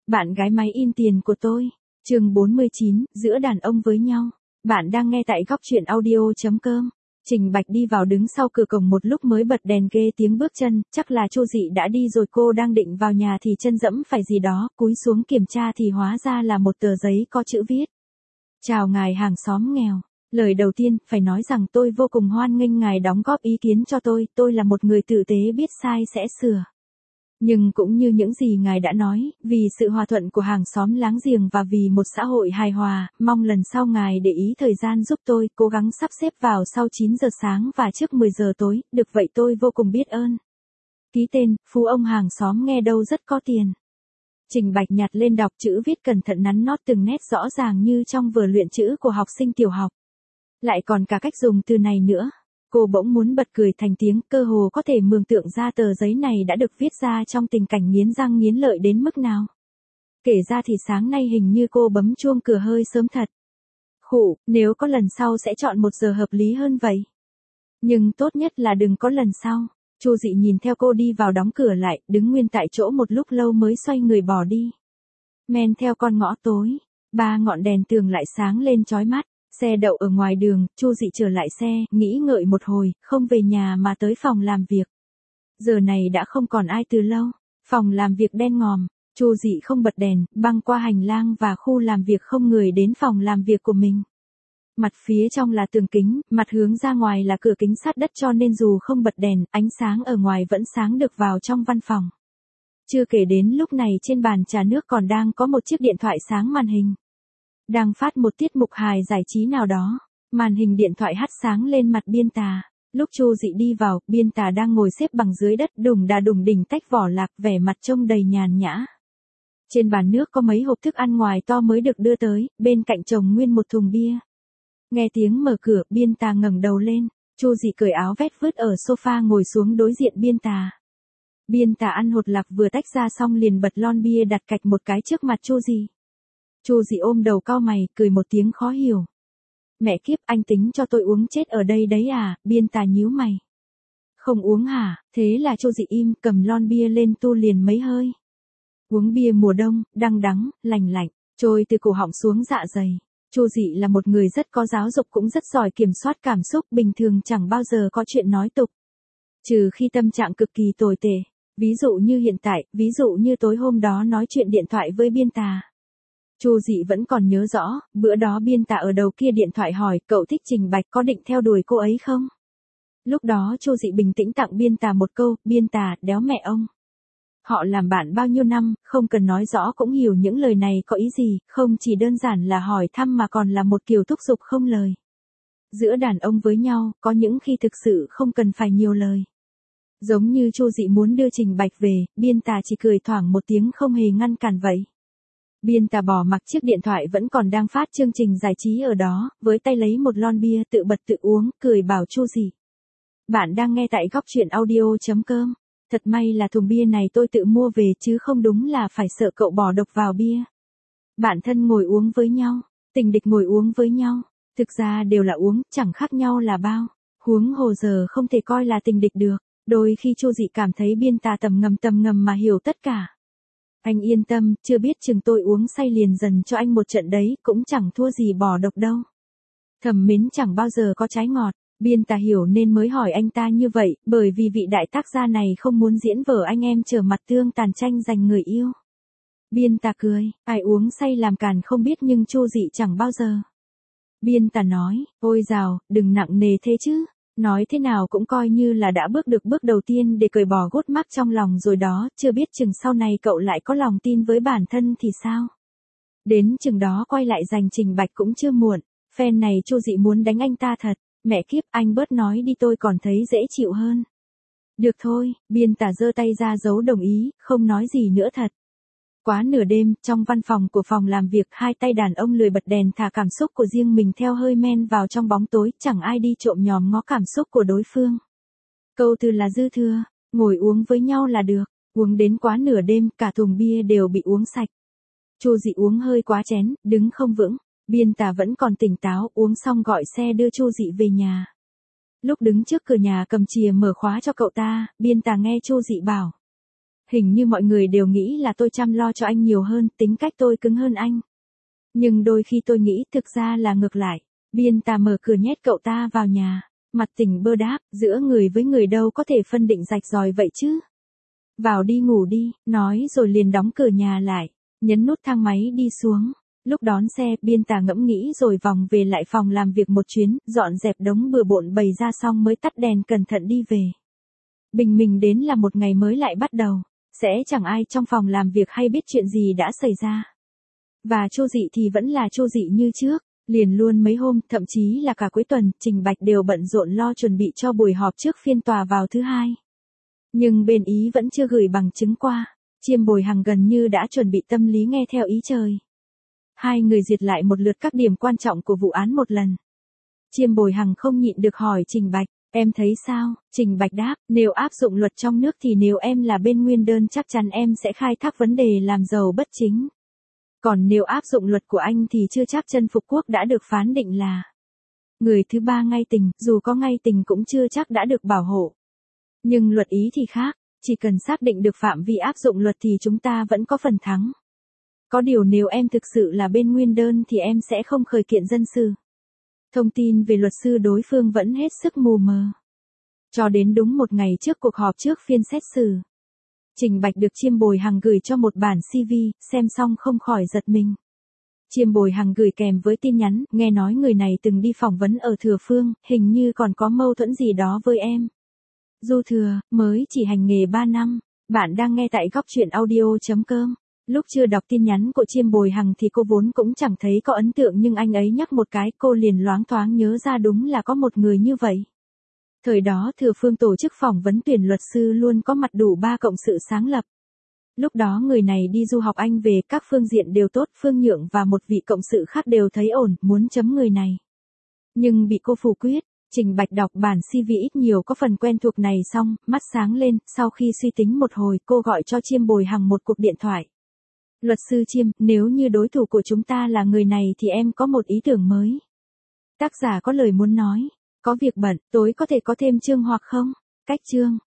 Bạn gái máy in tiền của tôi. Chương 49, giữa đàn ông với nhau. Bạn đang nghe tại góc truyện audio.com. Trình Bạch đi vào đứng sau cửa cổng một lúc mới bật đèn ghê tiếng bước chân, chắc là Chu Dị đã đi rồi. Cô đang định vào nhà thì chân dẫm phải gì đó, cúi xuống kiểm tra thì hóa ra là một tờ giấy có chữ viết. Chào ngài hàng xóm nghèo. Lời đầu tiên, phải nói rằng tôi vô cùng hoan nghênh ngài đóng góp ý kiến cho tôi là một người tử tế biết sai sẽ sửa. Nhưng cũng như những gì ngài đã nói, vì sự hòa thuận của hàng xóm láng giềng và vì một xã hội hài hòa, mong lần sau ngài để ý thời gian giúp tôi, cố gắng sắp xếp vào sau 9 giờ sáng và trước 10 giờ tối, được vậy tôi vô cùng biết ơn. Ký tên, phú ông hàng xóm nghe đâu rất có tiền. Trình Bạch nhặt lên đọc chữ viết cẩn thận nắn nót từng nét rõ ràng như trong vở luyện chữ của học sinh tiểu học. Lại còn cả cách dùng từ này nữa. Cô bỗng muốn bật cười thành tiếng, cơ hồ có thể mường tượng ra tờ giấy này đã được viết ra trong tình cảnh nghiến răng nghiến lợi đến mức nào. Kể ra thì sáng nay hình như cô bấm chuông cửa hơi sớm thật. Khụ, nếu có lần sau sẽ chọn 1 giờ hợp lý hơn vậy. Nhưng tốt nhất là đừng có lần sau. Chu Dị nhìn theo cô đi vào đóng cửa lại, đứng nguyên tại chỗ một lúc lâu mới xoay người bỏ đi. Men theo con ngõ tối, 3 ngọn đèn tường lại sáng lên chói mắt. Xe đậu ở ngoài đường, Chu Dị trở lại xe, nghĩ ngợi một hồi, không về nhà mà tới phòng làm việc. Giờ này đã không còn ai từ lâu, phòng làm việc đen ngòm, Chu Dị không bật đèn, băng qua hành lang và khu làm việc không người đến phòng làm việc của mình. Mặt phía trong là tường kính, mặt hướng ra ngoài là cửa kính sát đất cho nên dù không bật đèn, ánh sáng ở ngoài vẫn sáng được vào trong văn phòng. Chưa kể đến lúc này trên bàn trà nước còn đang có một chiếc điện thoại sáng màn hình. Đang phát một tiết mục hài giải trí nào đó, màn hình điện thoại hắt sáng lên mặt Biên Tà. Lúc Chu Dị đi vào, Biên Tà đang ngồi xếp bằng dưới đất đùng đà đùng đỉnh tách vỏ lạc, vẻ mặt trông đầy nhàn nhã. Trên bàn nước có mấy hộp thức ăn ngoài to mới được đưa tới, bên cạnh chồng nguyên một thùng bia. Nghe tiếng mở cửa, Biên Tà ngẩng đầu lên, Chu Dị cởi áo vét vứt ở sofa ngồi xuống đối diện Biên Tà. Biên Tà ăn hột lạc vừa tách ra xong liền bật lon bia đặt cạch một cái trước mặt Chu Dị. Chu Dị ôm đầu cau mày, cười một tiếng khó hiểu. Mẹ kiếp, anh tính cho tôi uống chết ở đây đấy à? Biên Tà nhíu mày. Không uống hả? Thế là Chu Dị im, cầm lon bia lên tu liền mấy hơi. Uống bia mùa đông, đắng đắng, lành lạnh, trôi từ cổ họng xuống dạ dày. Chu Dị là một người rất có giáo dục cũng rất giỏi kiểm soát cảm xúc, bình thường chẳng bao giờ có chuyện nói tục. Trừ khi tâm trạng cực kỳ tồi tệ. Ví dụ như hiện tại, ví dụ như tối hôm đó nói chuyện điện thoại với Biên Tà. Chu Dị vẫn còn nhớ rõ, bữa đó Biên Tà ở đầu kia điện thoại hỏi cậu thích Trình Bạch có định theo đuổi cô ấy không? Lúc đó Chu Dị bình tĩnh tặng Biên Tà một câu, Biên Tà, đéo mẹ ông. Họ làm bạn bao nhiêu năm, không cần nói rõ cũng hiểu những lời này có ý gì, không chỉ đơn giản là hỏi thăm mà còn là một kiểu thúc giục không lời. Giữa đàn ông với nhau, có những khi thực sự không cần phải nhiều lời. Giống như Chu Dị muốn đưa Trình Bạch về, Biên Tà chỉ cười thoảng một tiếng không hề ngăn cản vậy. Biên Tà bỏ mặc chiếc điện thoại vẫn còn đang phát chương trình giải trí ở đó, với tay lấy một lon bia tự bật tự uống, cười bảo Chu Dị. Bạn đang nghe tại góc truyện audio.com. Thật may là thùng bia này tôi tự mua về chứ không đúng là phải sợ cậu bỏ độc vào bia. Bạn thân ngồi uống với nhau, tình địch ngồi uống với nhau, thực ra đều là uống, chẳng khác nhau là bao. Huống hồ giờ không thể coi là tình địch được, đôi khi Chu Dị cảm thấy Biên Tà tầm ngầm mà hiểu tất cả. Anh yên tâm, chưa biết chừng tôi uống say liền dần cho anh một trận đấy, cũng chẳng thua gì bỏ độc đâu. Thầm mến chẳng bao giờ có trái ngọt, Biên Tà hiểu nên mới hỏi anh ta như vậy, bởi vì vị đại tác gia này không muốn diễn vở anh em trở mặt tương tàn tranh giành người yêu. Biên Tà cười, ai uống say làm càn không biết nhưng Chu Dị chẳng bao giờ. Biên Tà nói, ôi dào, đừng nặng nề thế chứ. Nói thế nào cũng coi như là đã bước được bước đầu tiên để cởi bỏ gút mắc trong lòng rồi đó, chưa biết chừng sau này cậu lại có lòng tin với bản thân thì sao. Đến chừng đó quay lại giành Trình Bạch cũng chưa muộn, phen này Chu Dị muốn đánh anh ta thật, mẹ kiếp anh bớt nói đi tôi còn thấy dễ chịu hơn. Được thôi, Biên Tà giơ tay ra dấu đồng ý, không nói gì nữa thật. Quá nửa đêm, trong văn phòng của phòng làm việc, hai tay đàn ông lười bật đèn thả cảm xúc của riêng mình theo hơi men vào trong bóng tối, chẳng ai đi trộm nhòm ngó cảm xúc của đối phương. Câu từ là dư thừa, ngồi uống với nhau là được, uống đến quá nửa đêm, cả thùng bia đều bị uống sạch. Chu Dị uống hơi quá chén, đứng không vững, Biên Tà vẫn còn tỉnh táo, uống xong gọi xe đưa Chu Dị về nhà. Lúc đứng trước cửa nhà cầm chìa mở khóa cho cậu ta, Biên Tà nghe Chu Dị bảo. Hình như mọi người đều nghĩ là tôi chăm lo cho anh nhiều hơn, tính cách tôi cứng hơn anh. Nhưng đôi khi tôi nghĩ thực ra là ngược lại. Biên Tà mở cửa nhét cậu ta vào nhà. Mặt Tình bơ đáp, giữa người với người đâu có thể phân định rạch ròi vậy chứ. Vào đi ngủ đi, nói rồi liền đóng cửa nhà lại. Nhấn nút thang máy đi xuống. Lúc đón xe, Biên Tà ngẫm nghĩ rồi vòng về lại phòng làm việc một chuyến, dọn dẹp đống bừa bộn bày ra xong mới tắt đèn cẩn thận đi về. Bình minh đến là một ngày mới lại bắt đầu. Sẽ chẳng ai trong phòng làm việc hay biết chuyện gì đã xảy ra. Và Chu Dị thì vẫn là Chu Dị như trước. Liền luôn mấy hôm, thậm chí là cả cuối tuần, Trình Bạch đều bận rộn lo chuẩn bị cho buổi họp trước phiên tòa vào thứ hai. Nhưng bên Ý vẫn chưa gửi bằng chứng qua. Chiêm Bồi Hằng gần như đã chuẩn bị tâm lý nghe theo ý trời. Hai người duyệt lại một lượt các điểm quan trọng của vụ án một lần. Chiêm Bồi Hằng không nhịn được hỏi Trình Bạch, em thấy sao? Trình Bạch đáp, nếu áp dụng luật trong nước thì nếu em là bên nguyên đơn chắc chắn em sẽ khai thác vấn đề làm giàu bất chính. Còn nếu áp dụng luật của anh thì chưa chắc Chân Phục Quốc đã được phán định là người thứ ba ngay tình, dù có ngay tình cũng chưa chắc đã được bảo hộ. Nhưng luật Ý thì khác, chỉ cần xác định được phạm vi áp dụng luật thì chúng ta vẫn có phần thắng. Có điều nếu em thực sự là bên nguyên đơn thì em sẽ không khởi kiện dân sự. Thông tin về luật sư đối phương vẫn hết sức mù mờ. Cho đến đúng một ngày trước cuộc họp trước phiên xét xử. Trình Bạch được Chiêm Bồi Hằng gửi cho một bản CV, xem xong không khỏi giật mình. Chiêm Bồi Hằng gửi kèm với tin nhắn, nghe nói người này từng đi phỏng vấn ở Thừa Phương, hình như còn có mâu thuẫn gì đó với em. Du Thừa, mới chỉ hành nghề 3 năm, bạn đang nghe tại góc truyện audio.com. Lúc chưa đọc tin nhắn của Chiêm Bồi Hằng thì cô vốn cũng chẳng thấy có ấn tượng nhưng anh ấy nhắc một cái cô liền loáng thoáng nhớ ra đúng là có một người như vậy. Thời đó Thừa Phương tổ chức phỏng vấn tuyển luật sư luôn có mặt đủ 3 cộng sự sáng lập. Lúc đó người này đi du học Anh về các phương diện đều tốt, Phương Nhượng và một vị cộng sự khác đều thấy ổn, muốn chấm người này. Nhưng bị cô phủ quyết. Trình Bạch đọc bản CV ít nhiều có phần quen thuộc này xong, mắt sáng lên, sau khi suy tính một hồi cô gọi cho Chiêm Bồi Hằng một cuộc điện thoại. Luật sư Chiêm, nếu như đối thủ của chúng ta là người này thì em có một ý tưởng mới. Tác giả có lời muốn nói. Có việc bận, tối có thể có thêm chương hoặc không? Cách chương.